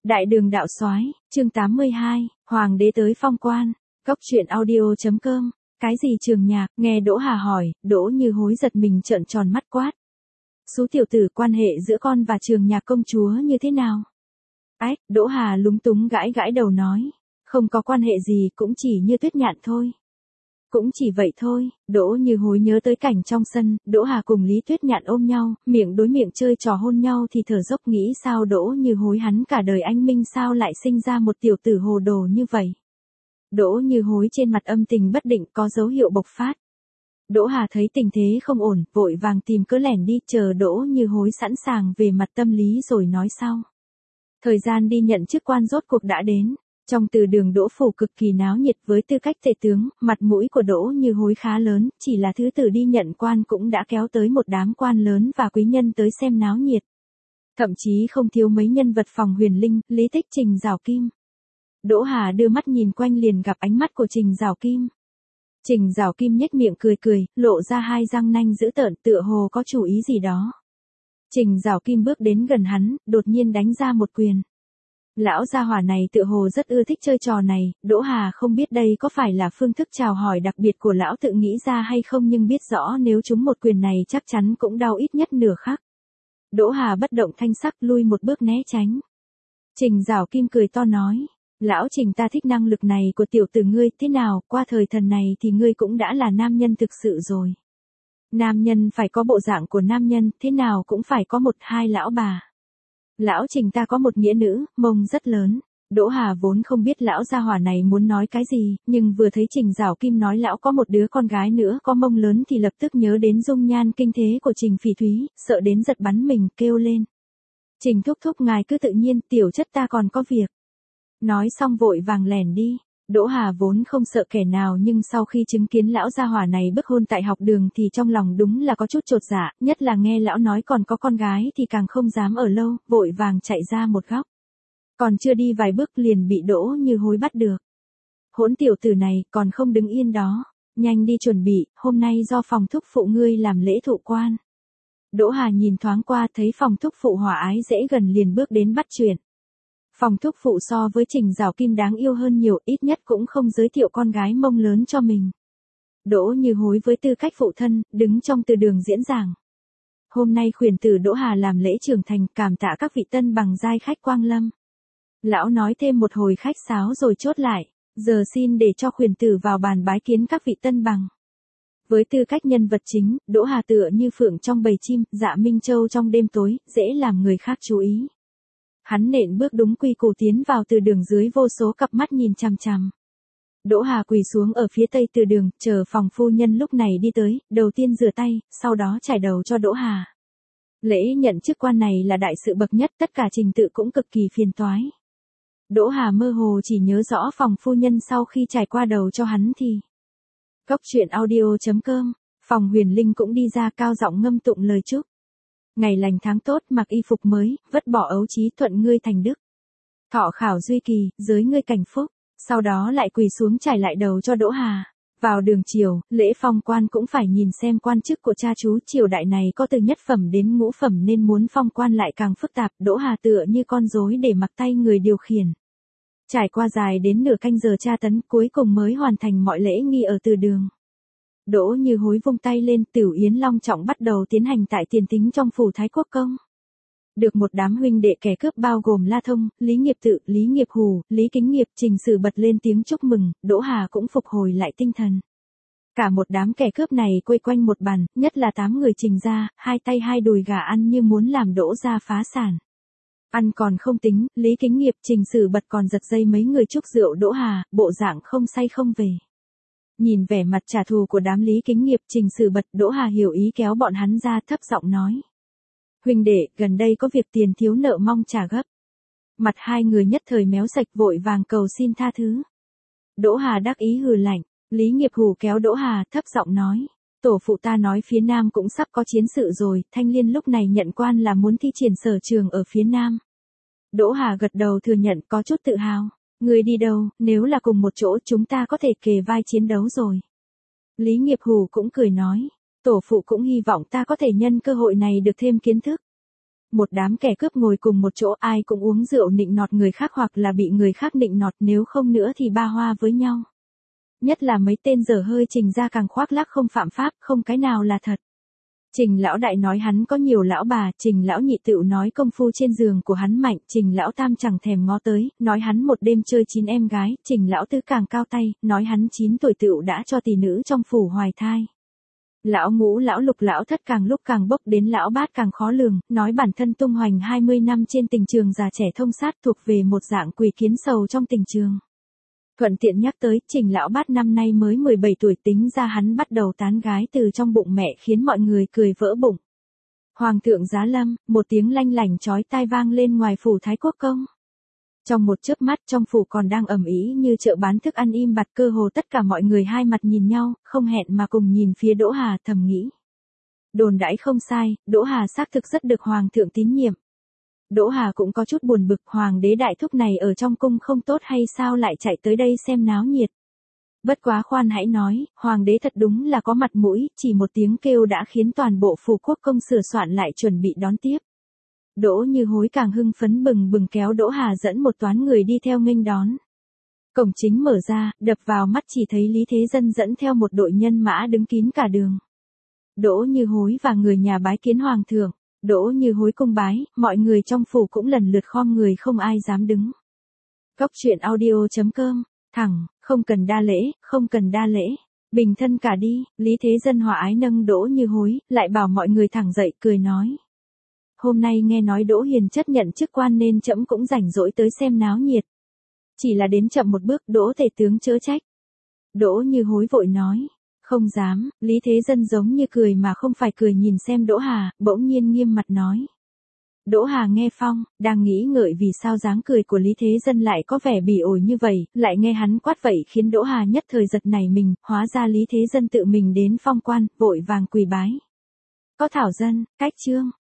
Đại đường đạo soái, chương 82, Hoàng đế tới phong quan, Cốc truyện audio.com, cái gì Trường Nhạc, nghe Đỗ Hà hỏi, Đỗ Như Hối giật mình trợn tròn mắt quát. Sú tiểu tử, quan hệ giữa con và Trường Nhạc công chúa như thế nào? Ách, Đỗ Hà lúng túng gãi gãi đầu nói, không có quan hệ gì, cũng chỉ như Tuyết Nhạn thôi. Cũng chỉ vậy thôi. Đỗ Như Hối nhớ tới cảnh trong sân, Đỗ Hà cùng Lý Tuyết Nhạn ôm nhau, miệng đối miệng chơi trò hôn nhau thì thở dốc nghĩ sao Đỗ Như Hối hắn cả đời anh minh sao lại sinh ra một tiểu tử hồ đồ như vậy. Đỗ Như Hối trên mặt âm tình bất định có dấu hiệu bộc phát. Đỗ Hà thấy tình thế không ổn, vội vàng tìm cớ lẻn đi, chờ Đỗ Như Hối sẵn sàng về mặt tâm lý rồi nói sau. Thời gian đi nhận chức quan rốt cuộc đã đến. Trong từ đường Đỗ phủ cực kỳ náo nhiệt, với tư cách tể tướng, mặt mũi của Đỗ Như Hối khá lớn, chỉ là thứ tử đi nhận quan cũng đã kéo tới một đám quan lớn và quý nhân tới xem náo nhiệt. Thậm chí không thiếu mấy nhân vật phòng Huyền Linh, Lý Tích, Trình Giảo Kim. Đỗ Hà đưa mắt nhìn quanh liền gặp ánh mắt của Trình Giảo Kim. Trình Giảo Kim nhếch miệng cười cười, lộ ra hai răng nanh dữ tợn, tựa hồ có chủ ý gì đó. Trình Giảo Kim bước đến gần hắn, đột nhiên đánh ra một quyền. Lão gia hỏa này tựa hồ rất ưa thích chơi trò này, Đỗ Hà không biết đây có phải là phương thức chào hỏi đặc biệt của lão tự nghĩ ra hay không, nhưng biết rõ nếu trúng một quyền này chắc chắn cũng đau ít nhất nửa khắc. Đỗ Hà bất động thanh sắc lui một bước né tránh. Trình Giảo Kim cười to nói, lão Trình, ta thích năng lực này của tiểu tử ngươi, thế nào, qua thời thần này thì ngươi cũng đã là nam nhân thực sự rồi. Nam nhân phải có bộ dạng của nam nhân, thế nào cũng phải có một hai lão bà. Lão Trình, ta có một nghĩa nữ, mông rất lớn. Đỗ Hà vốn không biết lão gia hỏa này muốn nói cái gì, nhưng vừa thấy Trình Giảo Kim nói lão có một đứa con gái nữa có mông lớn thì lập tức nhớ đến dung nhan kinh thế của Trình Phỉ Thúy, sợ đến giật bắn mình, kêu lên. Trình thúc thúc, ngài cứ tự nhiên, tiểu chất ta còn có việc. Nói xong vội vàng lẻn đi. Đỗ Hà vốn không sợ kẻ nào, nhưng sau khi chứng kiến lão gia hỏa này bức hôn tại học đường thì trong lòng đúng là có chút chột dạ, nhất là nghe lão nói còn có con gái thì càng không dám ở lâu, vội vàng chạy ra một góc. Còn chưa đi vài bước liền bị Đỗ Như Hối bắt được. Hỗn tiểu tử này, còn không đứng yên đó, nhanh đi chuẩn bị, hôm nay do phòng thúc phụ ngươi làm lễ thụ quan. Đỗ Hà nhìn thoáng qua thấy phòng thúc phụ hòa ái dễ gần liền bước đến bắt chuyện. Phòng thúc phụ so với Trình Giảo Kim đáng yêu hơn nhiều, ít nhất cũng không giới thiệu con gái mông lớn cho mình. Đỗ Như Hối với tư cách phụ thân, đứng trong từ đường diễn giảng. Hôm nay khuyển tử Đỗ Hà làm lễ trưởng thành, cảm tạ các vị tân bằng giai khách quang lâm. Lão nói thêm một hồi khách sáo rồi chốt lại, giờ xin để cho khuyển tử vào bàn bái kiến các vị tân bằng. Với tư cách nhân vật chính, Đỗ Hà tựa như phượng trong bầy chim, Dạ Minh Châu trong đêm tối, dễ làm người khác chú ý. Hắn nện bước đúng quy củ tiến vào từ đường, dưới vô số cặp mắt nhìn chằm chằm. Đỗ Hà quỳ xuống ở phía tây từ đường, chờ phòng phu nhân lúc này đi tới, đầu tiên rửa tay, sau đó chải đầu cho Đỗ Hà. Lễ nhận chức quan này là đại sự bậc nhất, tất cả trình tự cũng cực kỳ phiền toái. Đỗ Hà mơ hồ chỉ nhớ rõ phòng phu nhân sau khi trải qua đầu cho hắn thì. Cốc truyện audio.com, phòng Huyền Linh cũng đi ra cao giọng ngâm tụng lời chúc. Ngày lành tháng tốt, mặc y phục mới, vứt bỏ ấu trí, thuận ngươi thành đức. Thọ khảo duy kỳ, giới ngươi cảnh phúc. Sau đó lại quỳ xuống trải lại đầu cho Đỗ Hà. Vào đường triều, lễ phong quan cũng phải nhìn xem quan chức của cha chú, triều đại này có từ nhất phẩm đến ngũ phẩm nên muốn phong quan lại càng phức tạp. Đỗ Hà tựa như con rối để mặc tay người điều khiển. Trải qua dài đến nửa canh giờ tra tấn, cuối cùng mới hoàn thành mọi lễ nghi ở từ đường. Đỗ Như Hối vung tay lên, tửu yến long trọng bắt đầu tiến hành tại tiền tính trong phủ Thái Quốc Công. Được một đám huynh đệ kẻ cướp bao gồm La Thông, Lý Nghiệp Tự, Lý Nghiệp Hù, Lý Kính Nghiệp, Trình Sử bật lên tiếng chúc mừng, Đỗ Hà cũng phục hồi lại tinh thần. Cả một đám kẻ cướp này quây quanh một bàn, nhất là 8 người Trình gia, hai tay hai đùi gà ăn như muốn làm Đỗ gia phá sản. Ăn còn không tính, Lý Kính Nghiệp, Trình Sử bật còn giật dây mấy người chúc rượu Đỗ Hà, bộ dạng không say không về. Nhìn vẻ mặt trả thù của đám Lý Kính Nghiệp, Trình Sử bật, Đỗ Hà hiểu ý kéo bọn hắn ra, thấp giọng nói. Huynh đệ, gần đây có việc tiền thiếu nợ mong trả gấp. Mặt hai người nhất thời méo sạch, vội vàng cầu xin tha thứ. Đỗ Hà đắc ý hừ lạnh. Lý Nghiệp Hù kéo Đỗ Hà, thấp giọng nói. Tổ phụ ta nói phía Nam cũng sắp có chiến sự rồi, Thanh Liên lúc này nhận quan là muốn thi triển sở trường ở phía Nam. Đỗ Hà gật đầu thừa nhận, có chút tự hào. Người đi đâu, nếu là cùng một chỗ chúng ta có thể kề vai chiến đấu rồi. Lý Nghiệp Hù cũng cười nói. Tổ phụ cũng hy vọng ta có thể nhân cơ hội này được thêm kiến thức. một đám kẻ cướp ngồi cùng một chỗ, ai cũng uống rượu nịnh nọt người khác hoặc là bị người khác nịnh nọt, nếu không nữa thì ba hoa với nhau. Nhất là mấy tên dở hơi Trình ra càng khoác lác không phạm pháp, không cái nào là thật. Trình lão đại nói hắn có nhiều lão bà, Trình lão nhị tựu nói công phu trên giường của hắn mạnh, Trình lão tam chẳng thèm ngó tới, nói hắn một đêm chơi 9 em gái, Trình lão tứ càng cao tay, nói hắn 9 tuổi tựu đã cho tỷ nữ trong phủ hoài thai. Lão ngũ lão lục lão thất càng lúc càng bốc đến lão bát càng khó lường, nói bản thân tung hoành 20 năm trên tình trường già trẻ thông sát, thuộc về một dạng quỷ kiến sầu trong tình trường. Thuận tiện nhắc tới, Trình lão bát năm nay mới 17 tuổi, tính ra hắn bắt đầu tán gái từ trong bụng mẹ, khiến mọi người cười vỡ bụng. Hoàng thượng giá lâm, một tiếng lanh lảnh chói tai vang lên ngoài phủ Thái Quốc công. Trong một chớp mắt, trong phủ còn đang ầm ĩ như chợ bán thức ăn im bặt, cơ hồ tất cả mọi người hai mặt nhìn nhau, không hẹn mà cùng nhìn phía Đỗ Hà, thầm nghĩ. Đồn đãi không sai, Đỗ Hà xác thực rất được hoàng thượng tín nhiệm. Đỗ Hà cũng có chút buồn bực, hoàng đế đại thúc này ở trong cung không tốt hay sao lại chạy tới đây xem náo nhiệt. Bất quá khoan hãy nói, hoàng đế thật đúng là có mặt mũi, chỉ một tiếng kêu đã khiến toàn bộ phủ quốc công sửa soạn lại chuẩn bị đón tiếp. Đỗ Như Hối càng hưng phấn bừng bừng kéo Đỗ Hà dẫn một toán người đi theo nghênh đón. Cổng chính mở ra, đập vào mắt chỉ thấy Lý Thế Dân dẫn theo một đội nhân mã đứng kín cả đường. Đỗ Như Hối và người nhà bái kiến hoàng thượng. Đỗ Như Hối cung bái, mọi người trong phủ cũng lần lượt khom người, không ai dám đứng. Cóc truyện audio.com, thẳng, không cần đa lễ, không cần đa lễ. Bình thân cả đi, Lý Thế Dân hòa ái nâng Đỗ Như Hối, lại bảo mọi người thẳng dậy, cười nói. Hôm nay nghe nói Đỗ Hiền chất nhận chức quan nên trẫm cũng rảnh rỗi tới xem náo nhiệt. Chỉ là đến chậm một bước, Đỗ tể tướng chớ trách. Đỗ Như Hối vội nói. Không dám, Lý Thế Dân giống như cười mà không phải cười nhìn xem Đỗ Hà, bỗng nhiên nghiêm mặt nói. Đỗ Hà nghe phong, đang nghĩ ngợi vì sao dáng cười của Lý Thế Dân lại có vẻ bỉ ổi như vậy, lại nghe hắn quát vậy khiến Đỗ Hà nhất thời giật nảy mình, hóa ra Lý Thế Dân tự mình đến phong quan, vội vàng quỳ bái. Có thảo dân, cách chương.